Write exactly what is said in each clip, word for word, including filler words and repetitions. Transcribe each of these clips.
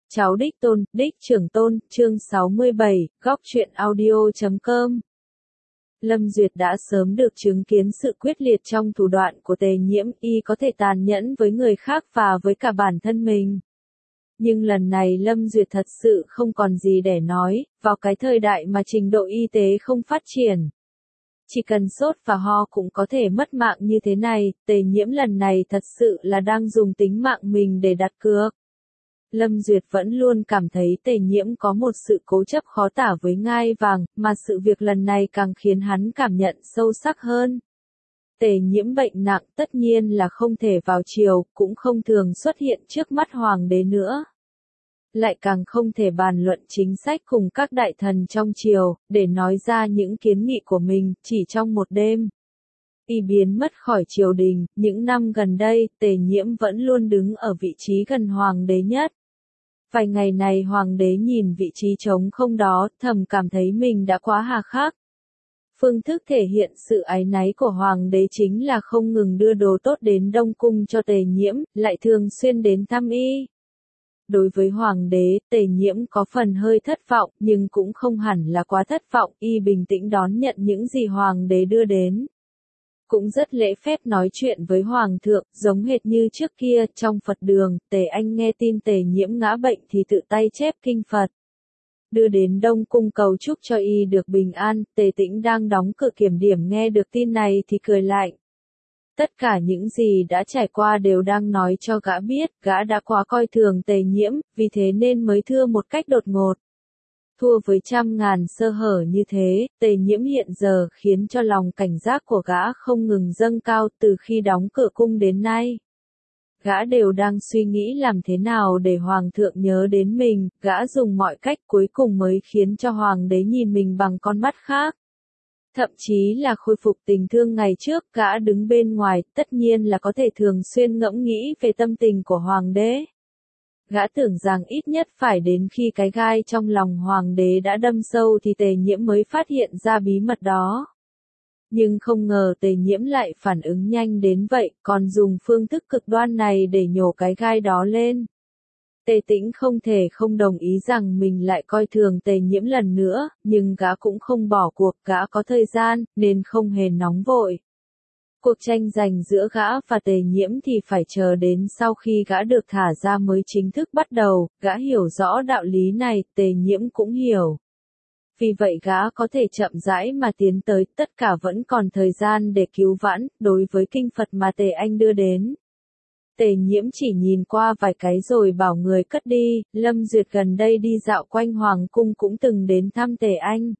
Cháu đích tôn, đích trưởng tôn, chương sáu mươi bảy, góc truyện audio chấm com. Lâm Duyệt đã sớm được chứng kiến sự quyết liệt trong thủ đoạn của Tề Nhiễm, y có thể tàn nhẫn với người khác và với cả bản thân mình. Nhưng lần này Lâm Duyệt thật sự không còn gì để nói, vào cái thời đại mà trình độ y tế không phát triển. Chỉ cần sốt và ho cũng có thể mất mạng như thế này, Tề Nhiễm lần này thật sự là đang dùng tính mạng mình để đặt cược. Lâm Duyệt vẫn luôn cảm thấy Tề Nhiễm có một sự cố chấp khó tả với ngai vàng, mà sự việc lần này càng khiến hắn cảm nhận sâu sắc hơn. Tề Nhiễm bệnh nặng tất nhiên là không thể vào triều, cũng không thường xuất hiện trước mắt hoàng đế nữa. Lại càng không thể bàn luận chính sách cùng các đại thần trong triều, để nói ra những kiến nghị của mình, chỉ trong một đêm. Y biến mất khỏi triều đình, những năm gần đây, Tề Nhiễm vẫn luôn đứng ở vị trí gần hoàng đế nhất. Vài ngày này hoàng đế nhìn vị trí trống không đó, thầm cảm thấy mình đã quá hà khắc. Phương thức thể hiện sự áy náy của hoàng đế chính là không ngừng đưa đồ tốt đến Đông Cung cho Tề Nhiễm, lại thường xuyên đến thăm y. Đối với hoàng đế, Tề Nhiễm có phần hơi thất vọng, nhưng cũng không hẳn là quá thất vọng, y bình tĩnh đón nhận những gì hoàng đế đưa đến. Cũng rất lễ phép nói chuyện với hoàng thượng, giống hệt như trước kia, trong Phật đường, Tề Anh nghe tin Tề Nhiễm ngã bệnh thì tự tay chép kinh Phật. Đưa đến Đông Cung cầu chúc cho y được bình an, Tề Tĩnh đang đóng cửa kiểm điểm nghe được tin này thì cười lạnh. Tất cả những gì đã trải qua đều đang nói cho gã biết, gã đã quá coi thường Tề Nhiễm, vì thế nên mới thưa một cách đột ngột. Thua với trăm ngàn sơ hở như thế, Tề Nhiễm hiện giờ khiến cho lòng cảnh giác của gã không ngừng dâng cao từ khi đóng cửa cung đến nay. Gã đều đang suy nghĩ làm thế nào để hoàng thượng nhớ đến mình, gã dùng mọi cách cuối cùng mới khiến cho hoàng đế nhìn mình bằng con mắt khác. Thậm chí là khôi phục tình thương ngày trước, gã đứng bên ngoài, tất nhiên là có thể thường xuyên ngẫm nghĩ về tâm tình của hoàng đế. Gã tưởng rằng ít nhất phải đến khi cái gai trong lòng hoàng đế đã đâm sâu thì Tề Nhiễm mới phát hiện ra bí mật đó. Nhưng không ngờ Tề Nhiễm lại phản ứng nhanh đến vậy, còn dùng phương thức cực đoan này để nhổ cái gai đó lên. Tề Tĩnh không thể không đồng ý rằng mình lại coi thường Tề Nhiễm lần nữa, nhưng gã cũng không bỏ cuộc, gã có thời gian, nên không hề nóng vội. Cuộc tranh giành giữa gã và Tề Nhiễm thì phải chờ đến sau khi gã được thả ra mới chính thức bắt đầu, gã hiểu rõ đạo lý này, Tề Nhiễm cũng hiểu. Vì vậy gã có thể chậm rãi mà tiến tới, tất cả vẫn còn thời gian để cứu vãn, đối với kinh Phật mà Tề Anh đưa đến. Tề Nhiễm chỉ nhìn qua vài cái rồi bảo người cất đi, Lâm Duyệt gần đây đi dạo quanh Hoàng Cung cũng từng đến thăm Tề Anh.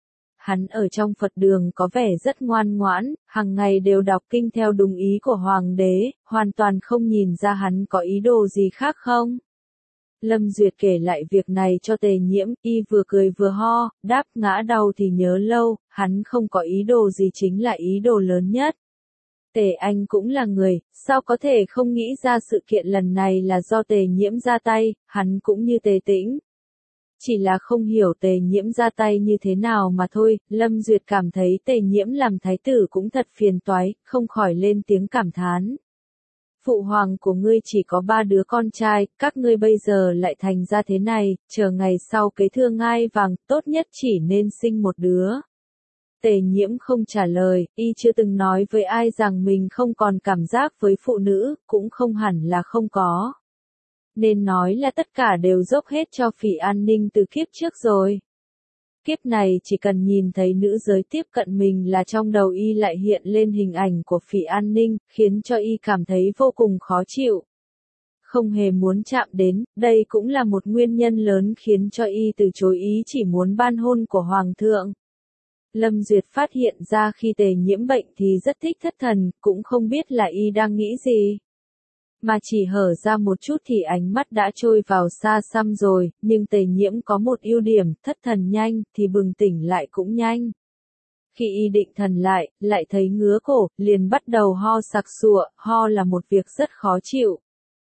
Hắn ở trong Phật đường có vẻ rất ngoan ngoãn, hàng ngày đều đọc kinh theo đúng ý của Hoàng đế, hoàn toàn không nhìn ra hắn có ý đồ gì khác không. Lâm Duyệt kể lại việc này cho Tề Nhiễm, y vừa cười vừa ho, đáp ngã đau thì nhớ lâu, hắn không có ý đồ gì chính là ý đồ lớn nhất. Tề Anh cũng là người, sao có thể không nghĩ ra sự kiện lần này là do Tề Nhiễm ra tay, hắn cũng như Tề Tĩnh. Chỉ là không hiểu Tề Nhiễm ra tay như thế nào mà thôi, Lâm Duyệt cảm thấy Tề Nhiễm làm thái tử cũng thật phiền toái, không khỏi lên tiếng cảm thán. Phụ hoàng của ngươi chỉ có ba đứa con trai, các ngươi bây giờ lại thành ra thế này, chờ ngày sau kế thừa ngai vàng, tốt nhất chỉ nên sinh một đứa. Tề Nhiễm không trả lời, y chưa từng nói với ai rằng mình không còn cảm giác với phụ nữ, cũng không hẳn là không có. Nên nói là tất cả đều dốc hết cho Phỉ An Ninh từ kiếp trước rồi. Kiếp này chỉ cần nhìn thấy nữ giới tiếp cận mình là trong đầu y lại hiện lên hình ảnh của Phỉ An Ninh, khiến cho y cảm thấy vô cùng khó chịu. Không hề muốn chạm đến, đây cũng là một nguyên nhân lớn khiến cho y từ chối ý chỉ muốn ban hôn của Hoàng thượng. Lâm Duyệt phát hiện ra khi Tề Nhiễm bệnh thì rất thích thất thần, cũng không biết là y đang nghĩ gì. Mà chỉ hở ra một chút thì ánh mắt đã trôi vào xa xăm rồi, nhưng Tề Nhiễm có một ưu điểm, thất thần nhanh, thì bừng tỉnh lại cũng nhanh. Khi y định thần lại, lại thấy ngứa cổ, liền bắt đầu ho sặc sụa, ho là một việc rất khó chịu.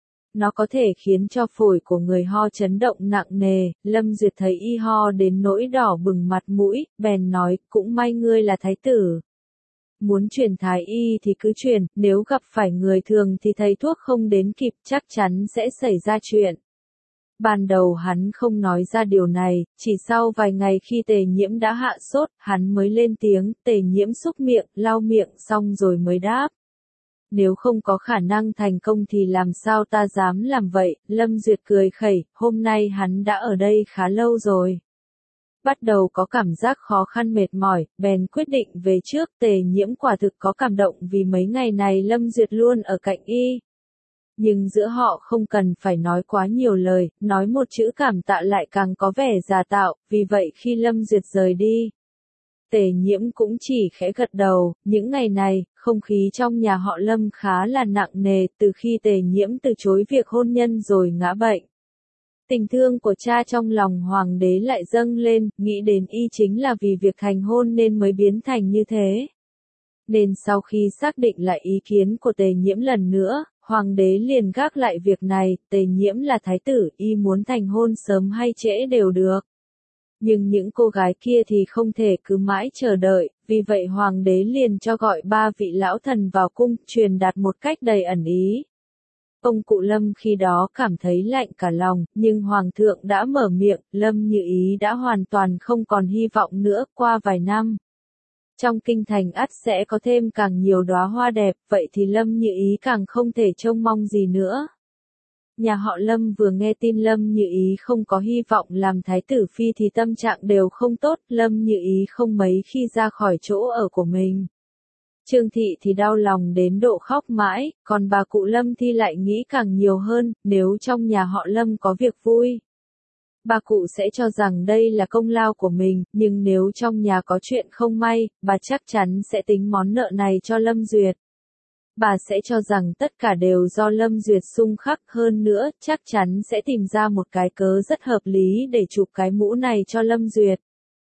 Nó có thể khiến cho phổi của người ho chấn động nặng nề, Lâm Duyệt thấy y ho đến nỗi đỏ bừng mặt mũi, bèn nói, cũng may ngươi là thái tử. Muốn truyền thái y thì cứ truyền, nếu gặp phải người thường thì thầy thuốc không đến kịp chắc chắn sẽ xảy ra chuyện. Ban đầu hắn không nói ra điều này, chỉ sau vài ngày khi Tề Nhiễm đã hạ sốt, hắn mới lên tiếng. Tề Nhiễm xúc miệng, lau miệng xong rồi mới đáp. Nếu không có khả năng thành công thì làm sao ta dám làm vậy. Lâm Duyệt cười khẩy, hôm nay hắn đã ở đây khá lâu rồi. Bắt đầu có cảm giác khó khăn mệt mỏi, bèn quyết định về trước. Tề Nhiễm quả thực có cảm động vì mấy ngày này Lâm Duyệt luôn ở cạnh y. Nhưng giữa họ không cần phải nói quá nhiều lời, nói một chữ cảm tạ lại càng có vẻ giả tạo, vì vậy khi Lâm Duyệt rời đi, Tề Nhiễm cũng chỉ khẽ gật đầu. Những ngày này, không khí trong nhà họ Lâm khá là nặng nề, từ khi Tề Nhiễm từ chối việc hôn nhân rồi ngã bệnh. Tình thương của cha trong lòng hoàng đế lại dâng lên, nghĩ đến y chính là vì việc thành hôn nên mới biến thành như thế. Nên sau khi xác định lại ý kiến của Tề Nhiễm lần nữa, hoàng đế liền gác lại việc này. Tề Nhiễm là thái tử, y muốn thành hôn sớm hay trễ đều được. Nhưng những cô gái kia thì không thể cứ mãi chờ đợi, vì vậy hoàng đế liền cho gọi ba vị lão thần vào cung, truyền đạt một cách đầy ẩn ý. Ông cụ Lâm khi đó cảm thấy lạnh cả lòng, nhưng hoàng thượng đã mở miệng, Lâm Như Ý đã hoàn toàn không còn hy vọng nữa. Qua vài năm, trong kinh thành ắt sẽ có thêm càng nhiều đóa hoa đẹp, vậy thì Lâm Như Ý càng không thể trông mong gì nữa. Nhà họ Lâm vừa nghe tin Lâm Như Ý không có hy vọng làm thái tử phi thì tâm trạng đều không tốt. Lâm Như Ý không mấy khi ra khỏi chỗ ở của mình. Trương Thị thì đau lòng đến độ khóc mãi, còn bà cụ Lâm thì lại nghĩ càng nhiều hơn. Nếu trong nhà họ Lâm có việc vui, bà cụ sẽ cho rằng đây là công lao của mình, nhưng nếu trong nhà có chuyện không may, bà chắc chắn sẽ tính món nợ này cho Lâm Duyệt. Bà sẽ cho rằng tất cả đều do Lâm Duyệt xung khắc, hơn nữa, chắc chắn sẽ tìm ra một cái cớ rất hợp lý để chụp cái mũ này cho Lâm Duyệt.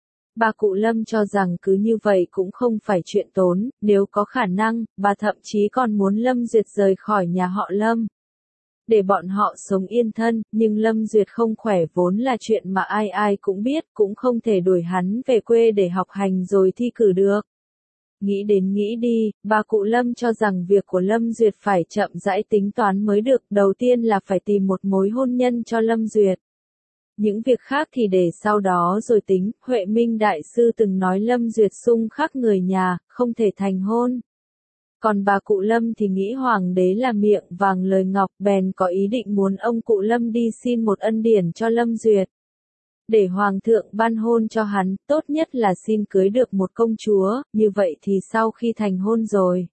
Bà cụ Lâm cho rằng cứ như vậy cũng không phải chuyện tốn, nếu có khả năng, bà thậm chí còn muốn Lâm Duyệt rời khỏi nhà họ Lâm, để bọn họ sống yên thân. Nhưng Lâm Duyệt không khỏe vốn là chuyện mà ai ai cũng biết, cũng không thể đuổi hắn về quê để học hành rồi thi cử được. Nghĩ đến nghĩ đi, bà cụ Lâm cho rằng việc của Lâm Duyệt phải chậm rãi tính toán mới được. Đầu tiên là phải tìm một mối hôn nhân cho Lâm Duyệt. Những việc khác thì để sau đó rồi tính. Huệ Minh Đại Sư từng nói Lâm Duyệt xung khắc người nhà, không thể thành hôn. Còn bà cụ Lâm thì nghĩ hoàng đế là miệng vàng lời ngọc, bèn có ý định muốn ông cụ Lâm đi xin một ân điển cho Lâm Duyệt. Để hoàng thượng ban hôn cho hắn, tốt nhất là xin cưới được một công chúa, như vậy thì sau khi thành hôn rồi,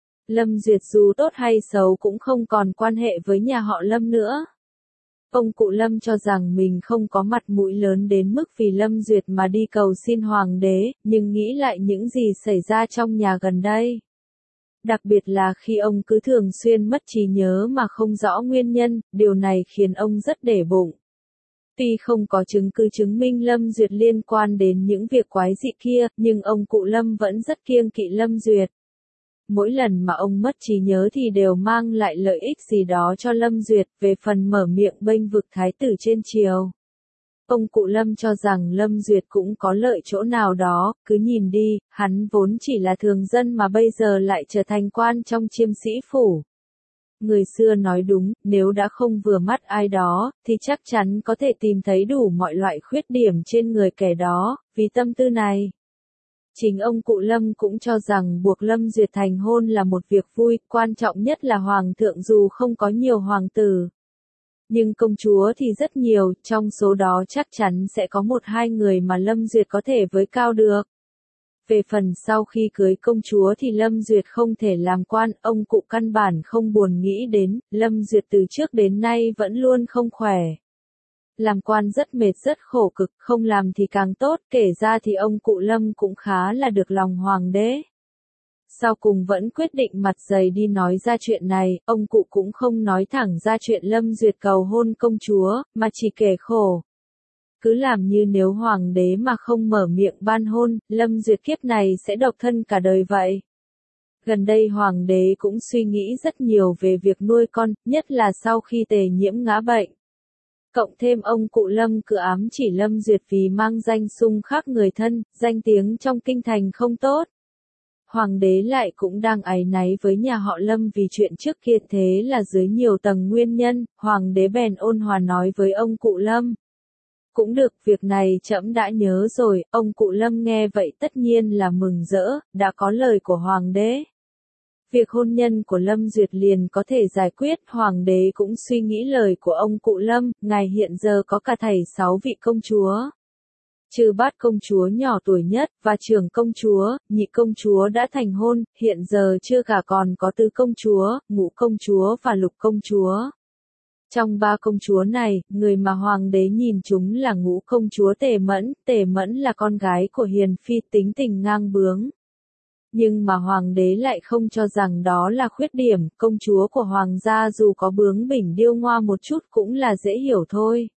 Lâm Duyệt dù tốt hay xấu cũng không còn quan hệ với nhà họ Lâm nữa. Ông cụ Lâm cho rằng mình không có mặt mũi lớn đến mức vì Lâm Duyệt mà đi cầu xin hoàng đế, nhưng nghĩ lại những gì xảy ra trong nhà gần đây. Đặc biệt là khi ông cứ thường xuyên mất trí nhớ mà không rõ nguyên nhân, điều này khiến ông rất để bụng. Tuy không có chứng cứ chứng minh Lâm Duyệt liên quan đến những việc quái dị kia, nhưng ông cụ Lâm vẫn rất kiêng kỵ Lâm Duyệt. Mỗi lần mà ông mất trí nhớ thì đều mang lại lợi ích gì đó cho Lâm Duyệt. Về phần mở miệng bênh vực thái tử trên triều, ông cụ Lâm cho rằng Lâm Duyệt cũng có lợi chỗ nào đó. Cứ nhìn đi, hắn vốn chỉ là thường dân mà bây giờ lại trở thành quan trong Chiêm Sĩ Phủ. Người xưa nói đúng, nếu đã không vừa mắt ai đó, thì chắc chắn có thể tìm thấy đủ mọi loại khuyết điểm trên người kẻ đó. Vì tâm tư này, chính ông cụ Lâm cũng cho rằng buộc Lâm Duyệt thành hôn là một việc vui, quan trọng nhất là hoàng thượng dù không có nhiều hoàng tử, nhưng công chúa thì rất nhiều, trong số đó chắc chắn sẽ có một hai người mà Lâm Duyệt có thể với cao được. Về phần sau khi cưới công chúa thì Lâm Duyệt không thể làm quan, ông cụ căn bản không buồn nghĩ đến. Lâm Duyệt từ trước đến nay vẫn luôn không khỏe. Làm quan rất mệt rất khổ cực, không làm thì càng tốt, kể ra thì ông cụ Lâm cũng khá là được lòng hoàng đế. Sau cùng vẫn quyết định mặt dày đi nói ra chuyện này, ông cụ cũng không nói thẳng ra chuyện Lâm Duyệt cầu hôn công chúa, mà chỉ kể khổ. Cứ làm như nếu hoàng đế mà không mở miệng ban hôn, Lâm Duyệt kiếp này sẽ độc thân cả đời vậy. Gần đây hoàng đế cũng suy nghĩ rất nhiều về việc nuôi con, nhất là sau khi Tề Nhiễm ngã bệnh. Cộng thêm ông cụ Lâm cứ ám chỉ Lâm Duyệt vì mang danh xung khắc người thân, danh tiếng trong kinh thành không tốt. Hoàng đế lại cũng đang áy náy với nhà họ Lâm vì chuyện trước kia, thế là dưới nhiều tầng nguyên nhân, hoàng đế bèn ôn hòa nói với ông cụ Lâm. Cũng được, việc này trẫm đã nhớ rồi. Ông cụ Lâm nghe vậy tất nhiên là mừng rỡ, đã có lời của hoàng đế. Việc hôn nhân của Lâm Duyệt liền có thể giải quyết, hoàng đế cũng suy nghĩ lời của ông cụ Lâm, ngài hiện giờ có cả thảy sáu vị công chúa. Trừ Bát công chúa nhỏ tuổi nhất, và Trưởng công chúa, Nhị công chúa đã thành hôn, hiện giờ chưa cả còn có Tứ công chúa, Ngũ công chúa và Lục công chúa. Trong ba công chúa này, người mà hoàng đế nhìn chúng là Ngũ công chúa Tề Mẫn, Tề Mẫn là con gái của hiền phi, tính tình ngang bướng. Nhưng mà hoàng đế lại không cho rằng đó là khuyết điểm, công chúa của hoàng gia dù có bướng bỉnh điêu ngoa một chút cũng là dễ hiểu thôi.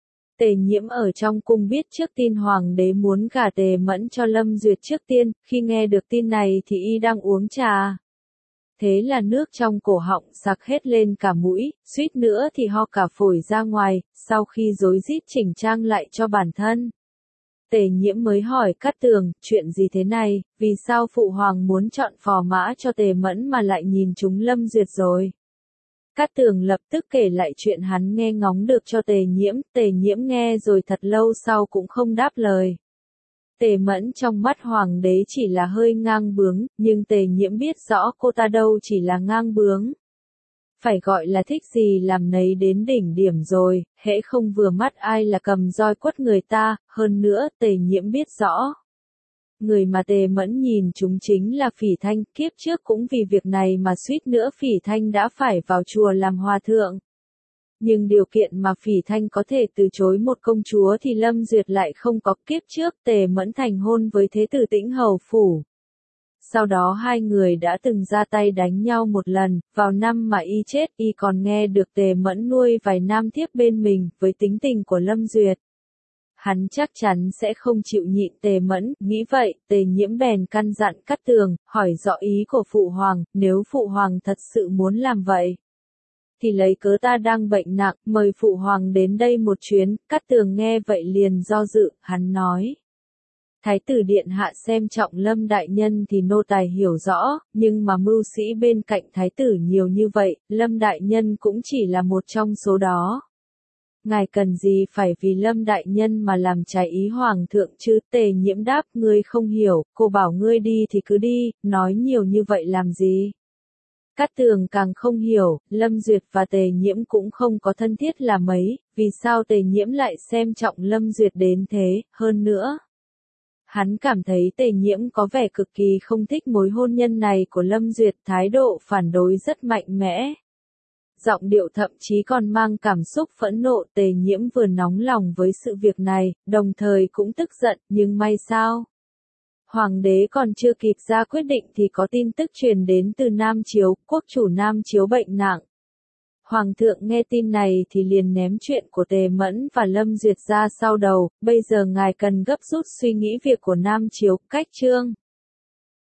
Tề Nhiễm ở trong cung biết trước tin hoàng đế muốn gả Tề Mẫn cho Lâm Duyệt trước tiên, khi nghe được tin này thì y đang uống trà. Thế là nước trong cổ họng sặc hết lên cả mũi, suýt nữa thì ho cả phổi ra ngoài, sau khi rối rít chỉnh trang lại cho bản thân. Tề Nhiễm mới hỏi Cát Tường, chuyện gì thế này, vì sao phụ hoàng muốn chọn phò mã cho Tề Mẫn mà lại nhìn chúng Lâm Duyệt rồi. Cát Tường lập tức kể lại chuyện hắn nghe ngóng được cho Tề Nhiễm, Tề Nhiễm nghe rồi thật lâu sau cũng không đáp lời. Tề Mẫn trong mắt hoàng đế chỉ là hơi ngang bướng, nhưng Tề Nhiễm biết rõ cô ta đâu chỉ là ngang bướng. Phải gọi là thích gì làm nấy đến đỉnh điểm rồi, hễ không vừa mắt ai là cầm roi quất người ta, hơn nữa Tề Nhiễm biết rõ. Người mà Tề Mẫn nhìn chúng chính là Phỉ Thanh, kiếp trước cũng vì việc này mà suýt nữa Phỉ Thanh đã phải vào chùa làm hòa thượng. Nhưng điều kiện mà Phỉ Thanh có thể từ chối một công chúa thì Lâm Duyệt lại không có, kiếp trước Tề Mẫn thành hôn với Thế tử Tĩnh Hầu Phủ. Sau đó hai người đã từng ra tay đánh nhau một lần, vào năm mà y chết y còn nghe được Tề Mẫn nuôi vài nam thiếp bên mình, với tính tình của Lâm Duyệt. Hắn chắc chắn sẽ không chịu nhịn Tề Mẫn, nghĩ vậy, Tề Nhiễm bèn căn dặn Cát Tường, hỏi rõ ý của phụ hoàng, nếu phụ hoàng thật sự muốn làm vậy. Thì lấy cớ ta đang bệnh nặng, mời phụ hoàng đến đây một chuyến, Cát Tường nghe vậy liền do dự, hắn nói. Thái tử điện hạ xem trọng Lâm đại nhân thì nô tài hiểu rõ, nhưng mà mưu sĩ bên cạnh thái tử nhiều như vậy, Lâm đại nhân cũng chỉ là một trong số đó. Ngài cần gì phải vì Lâm đại nhân mà làm trái ý hoàng thượng chứ? Tề Nhiễm đáp, ngươi không hiểu, cô bảo ngươi đi thì cứ đi, nói nhiều như vậy làm gì? Cát Tường càng không hiểu, Lâm Duyệt và Tề Nhiễm cũng không có thân thiết là mấy, vì sao Tề Nhiễm lại xem trọng Lâm Duyệt đến thế, hơn nữa. Hắn cảm thấy Tề Nhiễm có vẻ cực kỳ không thích mối hôn nhân này của Lâm Duyệt, thái độ phản đối rất mạnh mẽ. Giọng điệu thậm chí còn mang cảm xúc phẫn nộ. Tề Nhiễm vừa nóng lòng với sự việc này, đồng thời cũng tức giận, nhưng may sao? Hoàng đế còn chưa kịp ra quyết định thì có tin tức truyền đến từ Nam Chiếu, quốc chủ Nam Chiếu bệnh nặng. Hoàng thượng nghe tin này thì liền ném chuyện của Tề Mẫn và Lâm Duyệt ra sau đầu, bây giờ ngài cần gấp rút suy nghĩ việc của Nam Chiếu, cách chương.